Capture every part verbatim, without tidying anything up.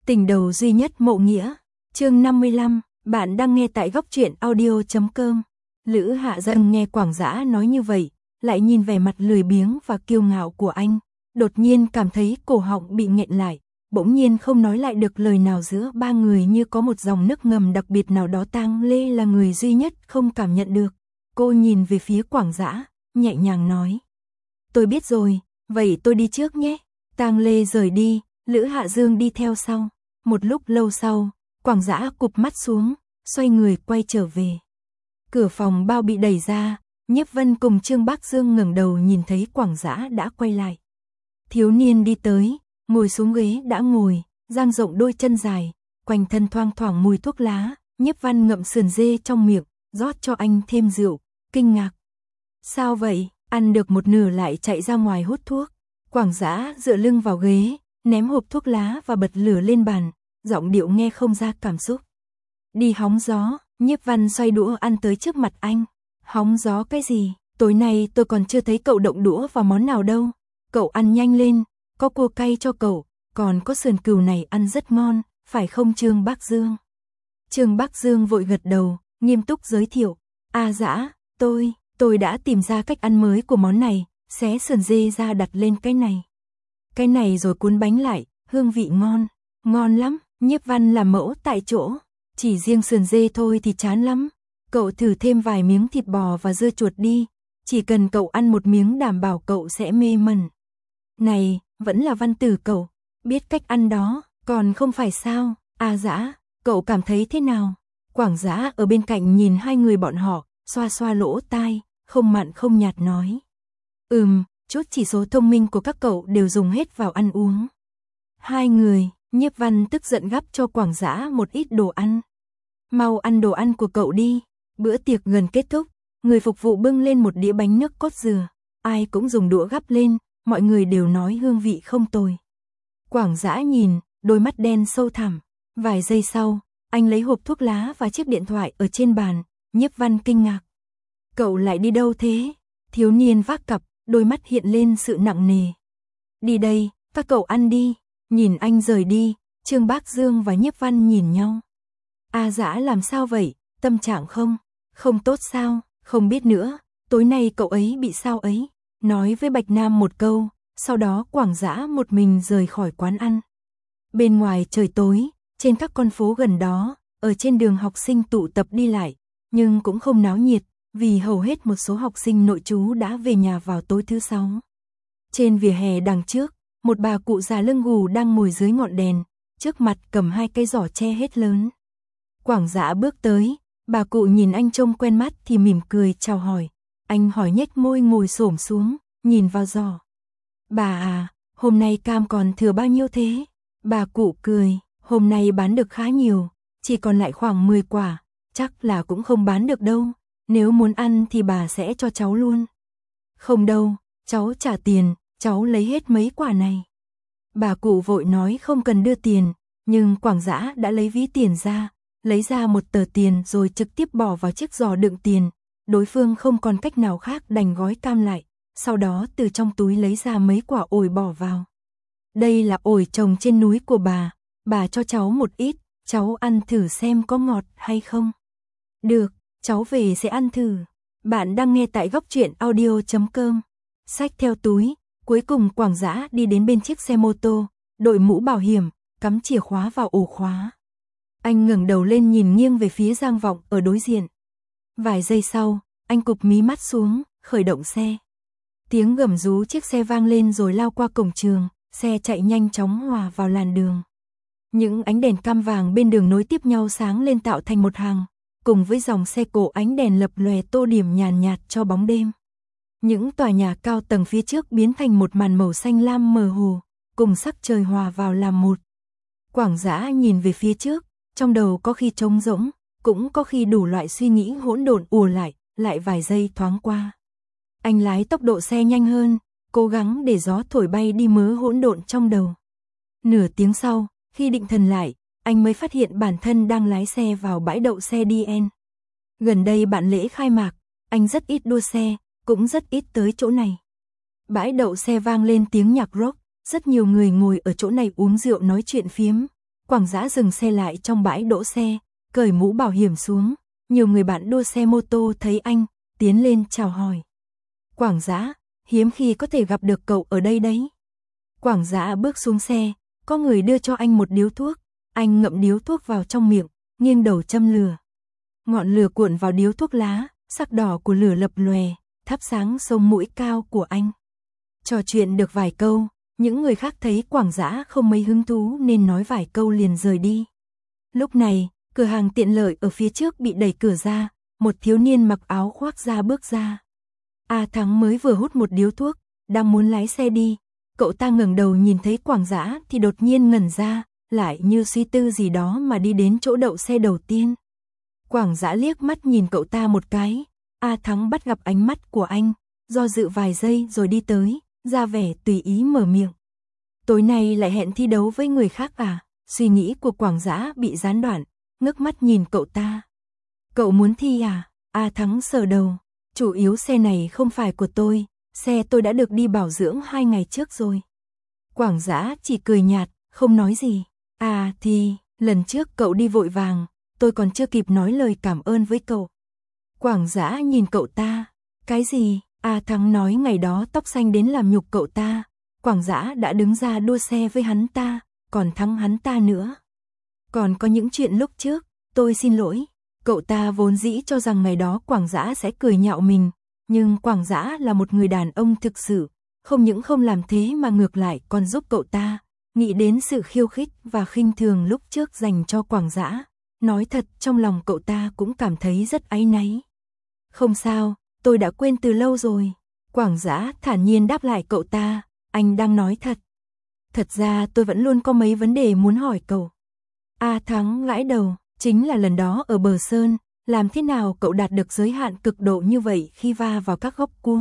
Tình đầu duy nhất Mộ Nghĩa, chương năm mươi lăm, bạn đang nghe tại góc truyện audio chấm com. Lữ Hạ Dân nghe Quảng Dã nói như vậy, lại nhìn vẻ mặt lười biếng và kiêu ngạo của anh, đột nhiên cảm thấy cổ họng bị nghẹn lại, bỗng nhiên không nói lại được lời nào. Giữa ba người như có một dòng nước ngầm đặc biệt nào đó. Tang Lê là người duy nhất không cảm nhận được. Cô nhìn về phía Quảng Dã, nhẹ nhàng nói: "Tôi biết rồi, vậy tôi đi trước nhé." Tang Lê rời đi, Lữ Hạ Dương đi theo sau. Một lúc lâu sau, Quảng Dã cụp mắt xuống, xoay người quay trở về. Cửa phòng bao bị đẩy ra, Nhiếp Vân cùng Trương Bác Dương ngẩng đầu nhìn thấy Quảng Dã đã quay lại. Thiếu niên đi tới, ngồi xuống ghế đã ngồi, dang rộng đôi chân dài, quanh thân thoang thoảng mùi thuốc lá. Nhiếp Văn ngậm sườn dê trong miệng, rót cho anh thêm rượu, kinh ngạc: "Sao vậy?" Ăn được một nửa lại chạy ra ngoài hút thuốc. Quảng Dã dựa lưng vào ghế, ném hộp thuốc lá và bật lửa lên bàn, giọng điệu nghe không ra cảm xúc. "Đi hóng gió." Nhiếp Văn xoay đũa ăn tới trước mặt anh. "Hóng gió cái gì? Tối nay tôi còn chưa thấy cậu động đũa vào món nào đâu. Cậu ăn nhanh lên, có cua cay cho cậu, còn có sườn cừu này ăn rất ngon, phải không Trương Bác Dương?" Trương Bác Dương vội gật đầu, nghiêm túc giới thiệu: "A Dã, tôi, tôi đã tìm ra cách ăn mới của món này, xé sườn dê ra đặt lên cái này. Cái này rồi cuốn bánh lại, hương vị ngon, ngon lắm." Nhiếp Văn làm mẫu tại chỗ: "Chỉ riêng sườn dê thôi thì chán lắm, cậu thử thêm vài miếng thịt bò và dưa chuột đi, chỉ cần cậu ăn một miếng đảm bảo cậu sẽ mê mẩn." "Này, vẫn là Văn tử cậu, biết cách ăn đó, còn không phải sao? A Dã, cậu cảm thấy thế nào?" Quảng Dã ở bên cạnh nhìn hai người bọn họ, xoa xoa lỗ tai, không mặn không nhạt nói: "Ừm, chút chỉ số thông minh của các cậu đều dùng hết vào ăn uống." Hai người, Nhiếp Văn tức giận gắp cho Quảng Dã một ít đồ ăn. "Mau ăn đồ ăn của cậu đi." Bữa tiệc gần kết thúc, người phục vụ bưng lên một đĩa bánh nước cốt dừa, ai cũng dùng đũa gắp lên, mọi người đều nói hương vị không tồi. Quảng Dã nhìn, đôi mắt đen sâu thẳm. Vài giây sau, anh lấy hộp thuốc lá và chiếc điện thoại ở trên bàn. Nhiếp Văn kinh ngạc: "Cậu lại đi đâu thế?" Thiếu niên vác cặp, đôi mắt hiện lên sự nặng nề. "Đi đây, các cậu ăn đi." Nhìn anh rời đi, Trương Bác Dương và Nhiếp Văn nhìn nhau. "A Dã làm sao vậy, tâm trạng không? Không tốt sao?" "Không biết nữa, tối nay cậu ấy bị sao ấy." Nói với Bạch Nam một câu, sau đó Quảng Dã một mình rời khỏi quán ăn. Bên ngoài trời tối, trên các con phố gần đó, ở trên đường học sinh tụ tập đi lại, nhưng cũng không náo nhiệt, vì hầu hết một số học sinh nội trú đã về nhà vào tối thứ sáu. Trên vỉa hè đằng trước, một bà cụ già lưng gù đang ngồi dưới ngọn đèn, trước mặt cầm hai cây giỏ tre hết lớn. Quảng Dã bước tới, bà cụ nhìn anh trông quen mắt thì mỉm cười chào hỏi. Anh hỏi nhếch môi ngồi xổm xuống, nhìn vào giỏ. "Bà à, hôm nay cam còn thừa bao nhiêu thế?" Bà cụ cười: "Hôm nay bán được khá nhiều, chỉ còn lại khoảng mười quả, chắc là cũng không bán được đâu, nếu muốn ăn thì bà sẽ cho cháu luôn." "Không đâu, cháu trả tiền, cháu lấy hết mấy quả này." Bà cụ vội nói không cần đưa tiền, nhưng Quảng Dã đã lấy ví tiền ra, lấy ra một tờ tiền rồi trực tiếp bỏ vào chiếc giỏ đựng tiền. Đối phương không còn cách nào khác đành gói cam lại, sau đó từ trong túi lấy ra mấy quả ổi bỏ vào. "Đây là ổi trồng trên núi của bà, bà cho cháu một ít, cháu ăn thử xem có ngọt hay không." "Được, cháu về sẽ ăn thử." Bạn đang nghe tại góc truyện audio chấm com. Xách theo túi, cuối cùng Quảng Dã đi đến bên chiếc xe mô tô, đội mũ bảo hiểm, cắm chìa khóa vào ổ khóa. Anh ngẩng đầu lên nhìn nghiêng về phía Giang Vọng ở đối diện. Vài giây sau, anh cụp mí mắt xuống, khởi động xe. Tiếng gầm rú chiếc xe vang lên rồi lao qua cổng trường, xe chạy nhanh chóng hòa vào làn đường. Những ánh đèn cam vàng bên đường nối tiếp nhau sáng lên tạo thành một hàng, cùng với dòng xe cộ ánh đèn lập lòe tô điểm nhàn nhạt cho bóng đêm. Những tòa nhà cao tầng phía trước biến thành một màn màu xanh lam mờ hồ, cùng sắc trời hòa vào làm một. Quảng Dã nhìn về phía trước, trong đầu có khi trống rỗng, cũng có khi đủ loại suy nghĩ hỗn độn ùa lại, lại vài giây thoáng qua. Anh lái tốc độ xe nhanh hơn, cố gắng để gió thổi bay đi mớ hỗn độn trong đầu. Nửa tiếng sau, khi định thần lại, anh mới phát hiện bản thân đang lái xe vào bãi đậu xe đê en. Gần đây bạn lễ khai mạc, anh rất ít đua xe, cũng rất ít tới chỗ này. Bãi đậu xe vang lên tiếng nhạc rock, rất nhiều người ngồi ở chỗ này uống rượu nói chuyện phiếm. Quảng Dã dừng xe lại trong bãi đỗ xe, cởi mũ bảo hiểm xuống. Nhiều người bạn đua xe mô tô thấy anh, tiến lên chào hỏi. Quảng Dã, hiếm khi có thể gặp được cậu ở đây đấy. Quảng Dã bước xuống xe, có người đưa cho anh một điếu thuốc. Anh ngậm điếu thuốc vào trong miệng, nghiêng đầu châm lửa. Ngọn lửa cuộn vào điếu thuốc lá, sắc đỏ của lửa lập lòe, thắp sáng sống mũi cao của anh. Trò chuyện được vài câu, những người khác thấy Quảng Dã không mấy hứng thú nên nói vài câu liền rời đi. Lúc này, cửa hàng tiện lợi ở phía trước bị đẩy cửa ra, một thiếu niên mặc áo khoác da bước ra. A Thắng mới vừa hút một điếu thuốc, đang muốn lái xe đi. Cậu ta ngẩng đầu nhìn thấy Quảng Dã thì đột nhiên ngẩn ra, lại như suy tư gì đó mà đi đến chỗ đậu xe đầu tiên. Quảng Dã liếc mắt nhìn cậu ta một cái, A Thắng bắt gặp ánh mắt của anh, do dự vài giây rồi đi tới, ra vẻ tùy ý mở miệng. Tối nay lại hẹn thi đấu với người khác à? Suy nghĩ của Quảng Dã bị gián đoạn, ngước mắt nhìn cậu ta. Cậu muốn thi à? A Thắng sờ đầu, chủ yếu xe này không phải của tôi, xe tôi đã được đi bảo dưỡng hai ngày trước rồi. Quảng Dã chỉ cười nhạt, không nói gì. À thì, lần trước cậu đi vội vàng, tôi còn chưa kịp nói lời cảm ơn với cậu. Quảng Dã nhìn cậu ta, cái gì? A Thắng nói ngày đó tóc xanh đến làm nhục cậu ta, Quảng Dã đã đứng ra đua xe với hắn ta, còn thắng hắn ta nữa. Còn có những chuyện lúc trước, tôi xin lỗi. Cậu ta vốn dĩ cho rằng ngày đó Quảng Dã sẽ cười nhạo mình, nhưng Quảng Dã là một người đàn ông thực sự, không những không làm thế mà ngược lại còn giúp cậu ta, nghĩ đến sự khiêu khích và khinh thường lúc trước dành cho Quảng Dã. Nói thật trong lòng cậu ta cũng cảm thấy rất áy náy. Không sao, tôi đã quên từ lâu rồi. Quảng Dã thản nhiên đáp lại cậu ta, anh đang nói thật. Thật ra tôi vẫn luôn có mấy vấn đề muốn hỏi cậu. A Thắng gãi đầu, chính là lần đó ở bờ sơn, làm thế nào cậu đạt được giới hạn cực độ như vậy khi va vào các góc cua?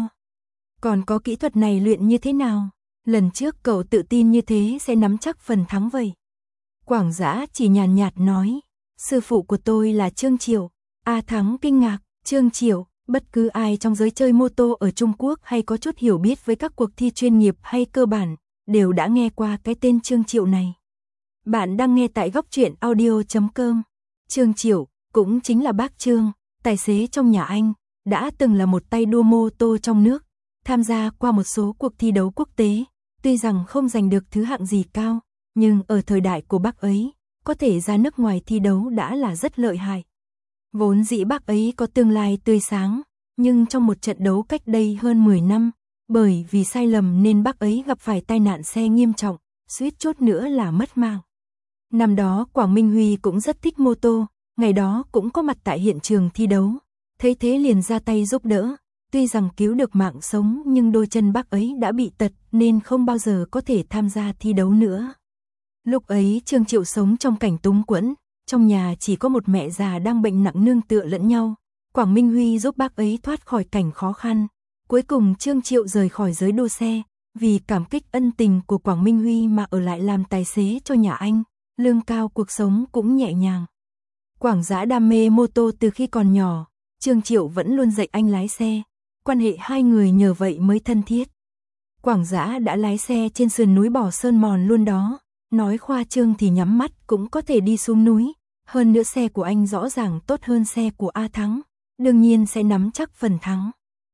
Còn có kỹ thuật này luyện như thế nào? Lần trước cậu tự tin như thế sẽ nắm chắc phần thắng vậy. Quảng Dã chỉ nhàn nhạt nói, sư phụ của tôi là Trương Triệu. A Thắng kinh ngạc, Trương Triệu, bất cứ ai trong giới chơi mô tô ở Trung Quốc hay có chút hiểu biết với các cuộc thi chuyên nghiệp hay cơ bản, đều đã nghe qua cái tên Trương Triệu này. Bạn đang nghe tại góc truyện audio chấm com. Trương Triệu, cũng chính là bác Trương, tài xế trong nhà anh, đã từng là một tay đua mô tô trong nước, tham gia qua một số cuộc thi đấu quốc tế, tuy rằng không giành được thứ hạng gì cao, nhưng ở thời đại của bác ấy, có thể ra nước ngoài thi đấu đã là rất lợi hại. Vốn dĩ bác ấy có tương lai tươi sáng, nhưng trong một trận đấu cách đây hơn mười năm, bởi vì sai lầm nên bác ấy gặp phải tai nạn xe nghiêm trọng, suýt chút nữa là mất mạng. Năm đó Quảng Minh Huy cũng rất thích mô tô, ngày đó cũng có mặt tại hiện trường thi đấu, thấy thế liền ra tay giúp đỡ, tuy rằng cứu được mạng sống nhưng đôi chân bác ấy đã bị tật nên không bao giờ có thể tham gia thi đấu nữa. Lúc ấy Trương Triệu sống trong cảnh túng quẫn, trong nhà chỉ có một mẹ già đang bệnh nặng nương tựa lẫn nhau, Quảng Minh Huy giúp bác ấy thoát khỏi cảnh khó khăn. Cuối cùng Trương Triệu rời khỏi giới đua xe, vì cảm kích ân tình của Quảng Minh Huy mà ở lại làm tài xế cho nhà anh, lương cao cuộc sống cũng nhẹ nhàng. Quảng Dã đam mê mô tô từ khi còn nhỏ, Trương Triệu vẫn luôn dạy anh lái xe, quan hệ hai người nhờ vậy mới thân thiết. Quảng Dã đã lái xe trên sườn núi Bò Sơn Mòn luôn đó, nói khoa trương thì nhắm mắt cũng có thể đi xuống núi, hơn nữa xe của anh rõ ràng tốt hơn xe của A Thắng, đương nhiên sẽ nắm chắc phần thắng.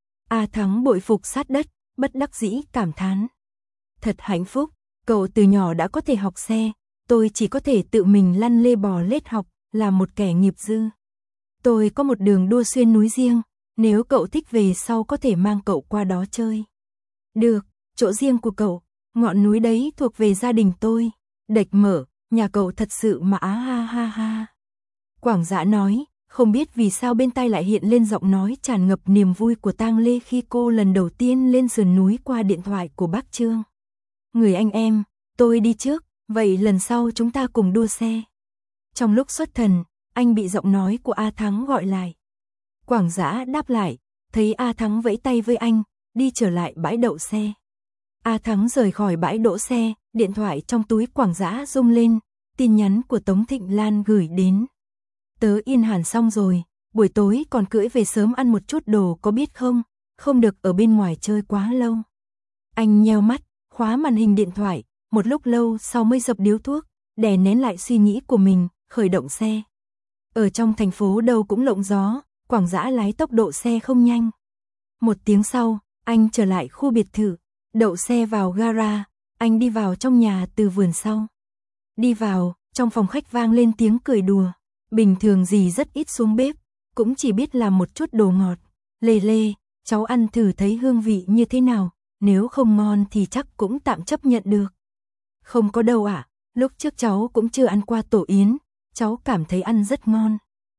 A Thắng bội phục sát đất, bất đắc dĩ cảm thán. Thật hạnh phúc, cậu từ nhỏ đã có thể học xe, tôi chỉ có thể tự mình lăn lê bò lết học, là một kẻ nghiệp dư. Tôi có một đường đua xuyên núi riêng, nếu cậu thích về sau có thể mang cậu qua đó chơi. Được, chỗ riêng của cậu, ngọn núi đấy thuộc về gia đình tôi. Đệch mở, nhà cậu thật sự mà á ha ha ha. Quảng Dã nói, không biết vì sao bên tai lại hiện lên giọng nói tràn ngập niềm vui của Tang Lê khi cô lần đầu tiên lên sườn núi qua điện thoại của bác Trương. Người anh em, tôi đi trước, vậy lần sau chúng ta cùng đua xe. Trong lúc xuất thần, anh bị giọng nói của A Thắng gọi lại. Quảng Dã đáp lại, thấy A Thắng vẫy tay với anh, đi trở lại bãi đậu xe. A Thắng rời khỏi bãi đỗ xe, điện thoại trong túi Quảng Dã rung lên, tin nhắn của Tống Thịnh Lan gửi đến. Tớ yên hẳn xong rồi, buổi tối còn cưỡi về sớm ăn một chút đồ có biết không, không được ở bên ngoài chơi quá lâu. Anh nheo mắt, khóa màn hình điện thoại, một lúc lâu sau mới dập điếu thuốc, đè nén lại suy nghĩ của mình, khởi động xe. Ở trong thành phố đâu cũng lộng gió, Quảng Dã lái tốc độ xe không nhanh. Một tiếng sau, anh trở lại khu biệt thự, đậu xe vào gara, anh đi vào trong nhà từ vườn sau. Đi vào, trong phòng khách vang lên tiếng cười đùa, bình thường dì rất ít xuống bếp, cũng chỉ biết làm một chút đồ ngọt. Lê Lê, cháu ăn thử thấy hương vị như thế nào, nếu không ngon thì chắc cũng tạm chấp nhận được. Không có đâu ạ, lúc trước cháu cũng chưa ăn qua tổ yến, cháu cảm thấy ăn rất ngon.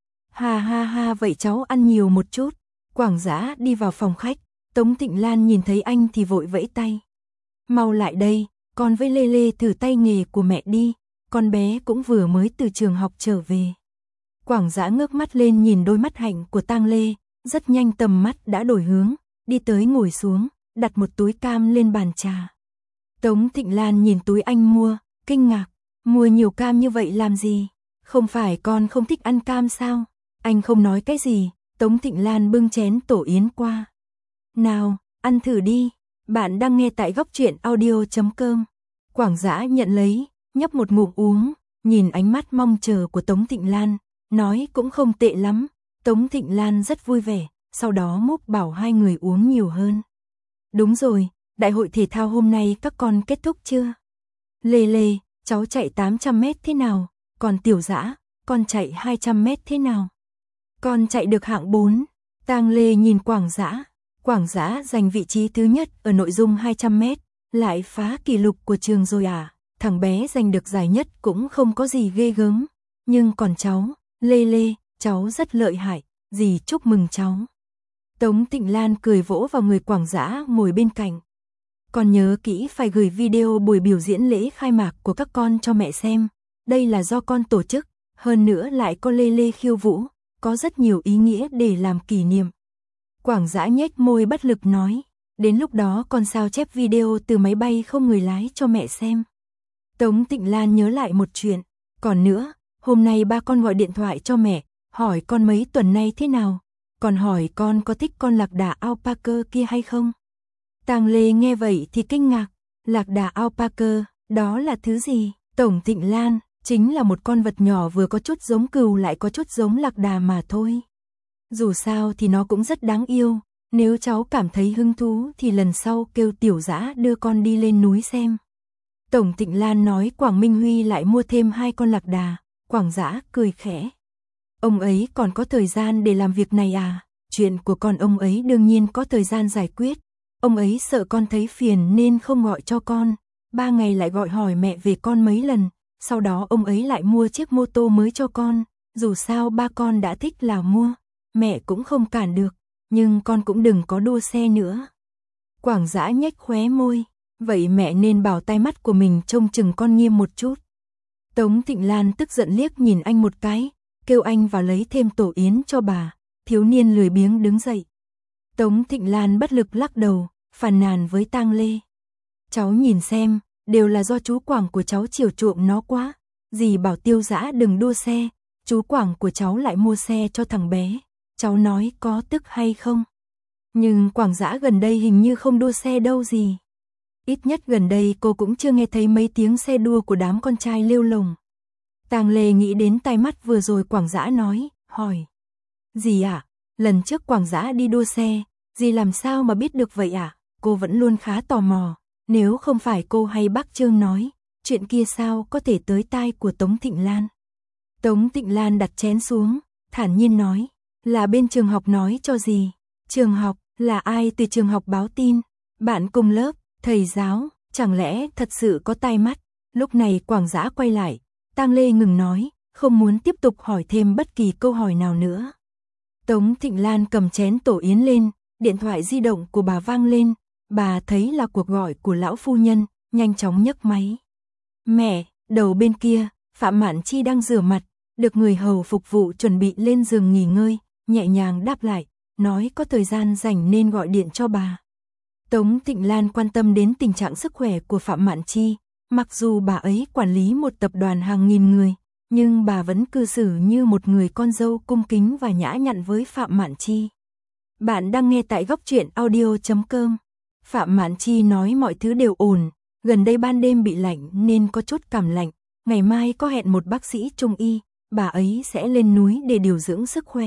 Ha ha ha, vậy cháu ăn nhiều một chút. Quảng Dã đi vào phòng khách, Tống Tịnh Lan nhìn thấy anh thì vội vẫy tay. Mau lại đây, con với Lê Lê thử tay nghề của mẹ đi, con bé cũng vừa mới từ trường học trở về. Quảng Dã ngước mắt lên nhìn đôi mắt hạnh của Tang Lê, rất nhanh tầm mắt đã đổi hướng, đi tới ngồi xuống, đặt một túi cam lên bàn trà. Tống Tịnh Lan nhìn túi anh mua, kinh ngạc, mua nhiều cam như vậy làm gì? Không phải con không thích ăn cam sao? Anh không nói cái gì, Tống Tịnh Lan bưng chén tổ yến qua. Nào, ăn thử đi, bạn đang nghe tại góc truyện audio chấm com. Quảng Dã nhận lấy, nhấp một ngụm uống, nhìn ánh mắt mong chờ của Tống Tịnh Lan, nói cũng không tệ lắm. Tống Tịnh Lan rất vui vẻ, sau đó múc bảo hai người uống nhiều hơn. Đúng rồi, đại hội thể thao hôm nay các con kết thúc chưa? Lê Lê, cháu chạy tám trăm mét thế nào? Còn Tiểu Dã, con chạy hai trăm mét thế nào? Con chạy được hạng bốn. Tang Lê nhìn Quảng Dã. Quảng Dã giành vị trí thứ nhất ở nội dung hai trăm mét, lại phá kỷ lục của trường rồi à? Thằng bé giành được giải nhất cũng không có gì ghê gớm. Nhưng còn cháu, Lê Lê, cháu rất lợi hại, dì chúc mừng cháu. Tống Tịnh Lan cười vỗ vào người Quảng Dã ngồi bên cạnh. Con nhớ kỹ phải gửi video buổi biểu diễn lễ khai mạc của các con cho mẹ xem. Đây là do con tổ chức, hơn nữa lại có Lê Lê khiêu vũ, có rất nhiều ý nghĩa để làm kỷ niệm. Quảng Dã nhếch môi bất lực nói, đến lúc đó con sao chép video từ máy bay không người lái cho mẹ xem. Tống Tịnh Lan nhớ lại một chuyện, còn nữa, hôm nay ba con gọi điện thoại cho mẹ, hỏi con mấy tuần nay thế nào, còn hỏi con có thích con lạc đà alpaca kia hay không. Tang Lê nghe vậy thì kinh ngạc, lạc đà alpaca, đó là thứ gì? Tống Tịnh Lan, chính là một con vật nhỏ vừa có chút giống cừu lại có chút giống lạc đà mà thôi. Dù sao thì nó cũng rất đáng yêu, nếu cháu cảm thấy hứng thú thì lần sau kêu Tiểu Dã đưa con đi lên núi xem. Tống Tịnh Lan nói Quảng Minh Huy lại mua thêm hai con lạc đà, Quảng Dã cười khẽ. Ông ấy còn có thời gian để làm việc này à? Chuyện của con ông ấy đương nhiên có thời gian giải quyết. Ông ấy sợ con thấy phiền nên không gọi cho con. Ba ngày lại gọi hỏi mẹ về con mấy lần. Sau đó ông ấy lại mua chiếc mô tô mới cho con. Dù sao ba con đã thích là mua. Mẹ cũng không cản được. Nhưng con cũng đừng có đua xe nữa. Quảng Dã nhếch khóe môi. Vậy mẹ nên bảo tai mắt của mình trông chừng con nghiêm một chút. Tống Tịnh Lan tức giận liếc nhìn anh một cái. Kêu anh vào lấy thêm tổ yến cho bà. Thiếu niên lười biếng đứng dậy. Tống Tịnh Lan bất lực lắc đầu, phàn nàn với Tang Lê. Cháu nhìn xem, đều là do chú Quảng của cháu chiều chuộng nó quá. Dì bảo Tiêu Dã đừng đua xe, chú Quảng của cháu lại mua xe cho thằng bé. Cháu nói có tức hay không? Nhưng Quảng Dã gần đây hình như không đua xe đâu gì. Ít nhất gần đây cô cũng chưa nghe thấy mấy tiếng xe đua của đám con trai lêu lồng. Tang Lê nghĩ đến tai mắt vừa rồi Quảng Dã nói, hỏi. Dì ạ, à, lần trước Quảng Dã đi đua xe, dì làm sao mà biết được vậy ạ? À? Cô vẫn luôn khá tò mò, nếu không phải cô hay bác Trương nói, chuyện kia sao có thể tới tai của Tống Tịnh Lan. Tống Tịnh Lan đặt chén xuống, thản nhiên nói, là bên trường học nói cho dì. Trường học, là ai từ trường học báo tin? Bạn cùng lớp, thầy giáo, chẳng lẽ thật sự có tai mắt? Lúc này Quảng Dã quay lại, Tang Lê ngừng nói, không muốn tiếp tục hỏi thêm bất kỳ câu hỏi nào nữa. Tống Tịnh Lan cầm chén tổ yến lên, điện thoại di động của bà vang lên, bà thấy là cuộc gọi của lão phu nhân, nhanh chóng nhấc máy. Mẹ, đầu bên kia, Phạm Mạn Chi đang rửa mặt, được người hầu phục vụ chuẩn bị lên giường nghỉ ngơi, nhẹ nhàng đáp lại, nói có thời gian rảnh nên gọi điện cho bà. Tống Tịnh Lan quan tâm đến tình trạng sức khỏe của Phạm Mạn Chi, mặc dù bà ấy quản lý một tập đoàn hàng nghìn người, nhưng bà vẫn cư xử như một người con dâu cung kính và nhã nhặn với Phạm Mạn Chi. Bạn đang nghe tại góc truyện audio chấm com. Phạm Mạn Chi nói mọi thứ đều ổn, gần đây ban đêm bị lạnh nên có chút cảm lạnh, ngày mai có hẹn một bác sĩ trung y, bà ấy sẽ lên núi để điều dưỡng sức khỏe.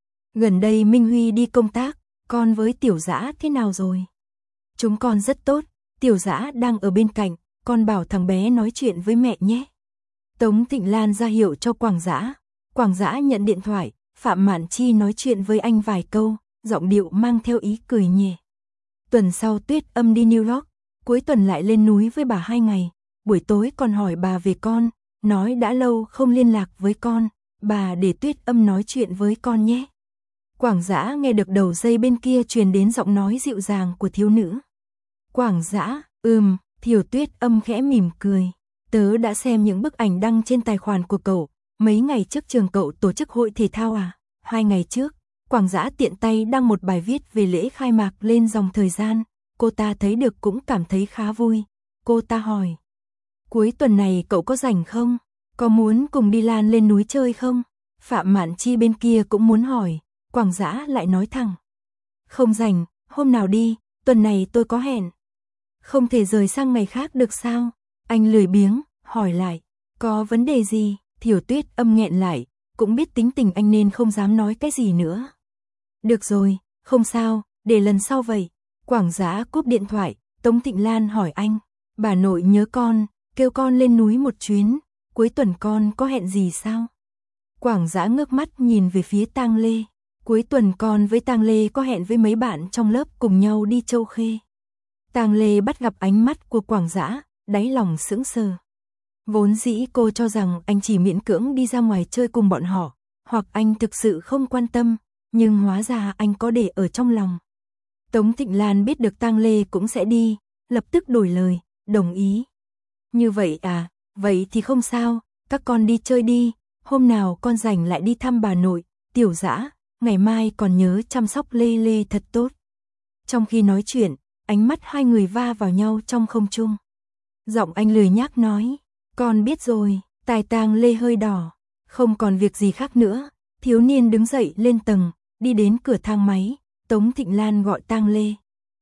Gần đây Minh Huy đi công tác, con với Tiểu Dã thế nào rồi? Chúng con rất tốt, Tiểu Dã đang ở bên cạnh, con bảo thằng bé nói chuyện với mẹ nhé. Tống Thịnh Lan ra hiệu cho Quảng Dã. Quảng Dã nhận điện thoại, Phạm Mạn Chi nói chuyện với anh vài câu, giọng điệu mang theo ý cười nhẹ. Tuần sau Tuyết Âm đi New York, cuối tuần lại lên núi với bà hai ngày, buổi tối còn hỏi bà về con, nói đã lâu không liên lạc với con, bà để Tuyết Âm nói chuyện với con nhé. Quảng Dã nghe được đầu dây bên kia truyền đến giọng nói dịu dàng của thiếu nữ. Quảng Dã, ừm, Thiều Tuyết Âm khẽ mỉm cười. Tớ đã xem những bức ảnh đăng trên tài khoản của cậu, mấy ngày trước trường cậu tổ chức hội thể thao à? Hai ngày trước, Quảng Dã tiện tay đăng một bài viết về lễ khai mạc lên dòng thời gian, cô ta thấy được cũng cảm thấy khá vui. Cô ta hỏi, cuối tuần này cậu có rảnh không? Có muốn cùng đi Lan lên núi chơi không? Phạm Mạn Chi bên kia cũng muốn hỏi, Quảng Dã lại nói thẳng, không rảnh, hôm nào đi, tuần này tôi có hẹn. Không thể rời sang ngày khác được sao? Anh lười biếng, hỏi lại, có vấn đề gì? Thiều Tuyết Âm nghẹn lại, cũng biết tính tình anh nên không dám nói cái gì nữa. Được rồi, không sao, để lần sau vậy. Quảng Dã cúp điện thoại, Tống Thịnh Lan hỏi anh, bà nội nhớ con, kêu con lên núi một chuyến, cuối tuần con có hẹn gì sao? Quảng Dã ngước mắt nhìn về phía Tang Lê, cuối tuần con với Tang Lê có hẹn với mấy bạn trong lớp cùng nhau đi Châu Khê. Tang Lê bắt gặp ánh mắt của Quảng Dã, đáy lòng sững sờ. Vốn dĩ cô cho rằng anh chỉ miễn cưỡng đi ra ngoài chơi cùng bọn họ, hoặc anh thực sự không quan tâm, nhưng hóa ra anh có để ở trong lòng. Tống Thịnh Lan biết được Tang Lê cũng sẽ đi, lập tức đổi lời, đồng ý. Như vậy à, vậy thì không sao, các con đi chơi đi, hôm nào con rảnh lại đi thăm bà nội, Tiểu Dã, ngày mai còn nhớ chăm sóc Lê Lê thật tốt. Trong khi nói chuyện, ánh mắt hai người va vào nhau trong không trung. Giọng anh lười nhác nói, con biết rồi. Tai Tang Lê hơi đỏ, không còn việc gì khác nữa, thiếu niên đứng dậy lên tầng, đi đến cửa thang máy, Tống Thịnh Lan gọi Tang Lê.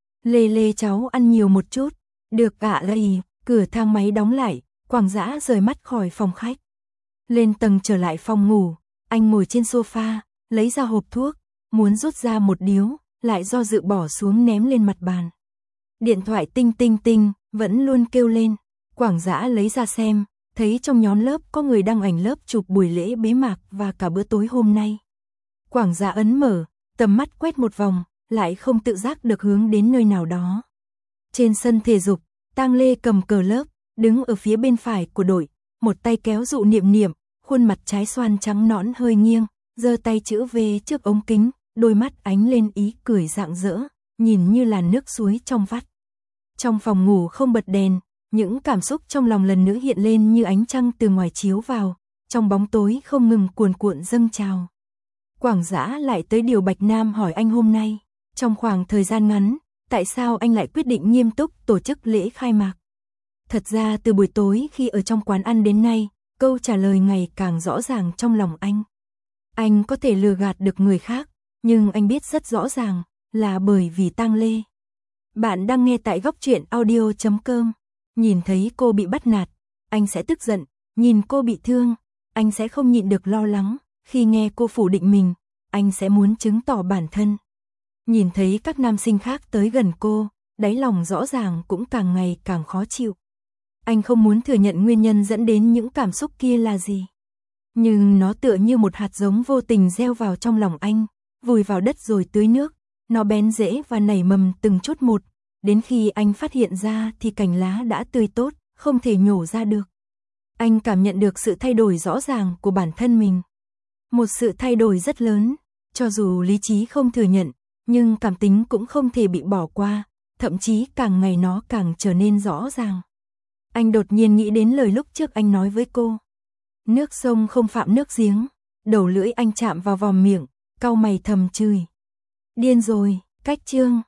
Lê Lê cháu ăn nhiều một chút, được ạ lầy, cửa thang máy đóng lại, Quảng Dã rời mắt khỏi phòng khách. Lên tầng trở lại phòng ngủ, anh ngồi trên sofa, lấy ra hộp thuốc, muốn rút ra một điếu, lại do dự bỏ xuống ném lên mặt bàn. Điện thoại tinh tinh tinh, vẫn luôn kêu lên, Quảng Dã lấy ra xem, thấy trong nhóm lớp có người đăng ảnh lớp chụp buổi lễ bế mạc và cả bữa tối hôm nay. Quảng Dã ấn mở, tầm mắt quét một vòng, lại không tự giác được hướng đến nơi nào đó. Trên sân thể dục, Tang Lê cầm cờ lớp, đứng ở phía bên phải của đội, một tay kéo dụ Niệm Niệm, khuôn mặt trái xoan trắng nõn hơi nghiêng, giơ tay chữ V trước ống kính, đôi mắt ánh lên ý cười rạng rỡ, nhìn như là nước suối trong vắt. Trong phòng ngủ không bật đèn, những cảm xúc trong lòng lần nữa hiện lên như ánh trăng từ ngoài chiếu vào, trong bóng tối không ngừng cuồn cuộn dâng trào. Quảng Dã lại tới điều Bạch Nam hỏi anh hôm nay, trong khoảng thời gian ngắn, tại sao anh lại quyết định nghiêm túc tổ chức lễ khai mạc? Thật ra từ buổi tối khi ở trong quán ăn đến nay, câu trả lời ngày càng rõ ràng trong lòng anh. Anh có thể lừa gạt được người khác, nhưng anh biết rất rõ ràng là bởi vì Tang Lê. Bạn đang nghe tại góc truyện audio chấm com. Nhìn thấy cô bị bắt nạt, anh sẽ tức giận, nhìn cô bị thương, anh sẽ không nhịn được lo lắng, khi nghe cô phủ định mình, anh sẽ muốn chứng tỏ bản thân. Nhìn thấy các nam sinh khác tới gần cô, đáy lòng rõ ràng cũng càng ngày càng khó chịu. Anh không muốn thừa nhận nguyên nhân dẫn đến những cảm xúc kia là gì. Nhưng nó tựa như một hạt giống vô tình gieo vào trong lòng anh, vùi vào đất rồi tưới nước, nó bén rễ và nảy mầm từng chút một. Đến khi anh phát hiện ra thì cành lá đã tươi tốt, không thể nhổ ra được. Anh cảm nhận được sự thay đổi rõ ràng của bản thân mình. Một sự thay đổi rất lớn, cho dù lý trí không thừa nhận, nhưng cảm tính cũng không thể bị bỏ qua, thậm chí càng ngày nó càng trở nên rõ ràng. Anh đột nhiên nghĩ đến lời lúc trước anh nói với cô. Nước sông không phạm nước giếng, đầu lưỡi anh chạm vào vòm miệng, cau mày thầm chửi. Điên rồi, cách chương.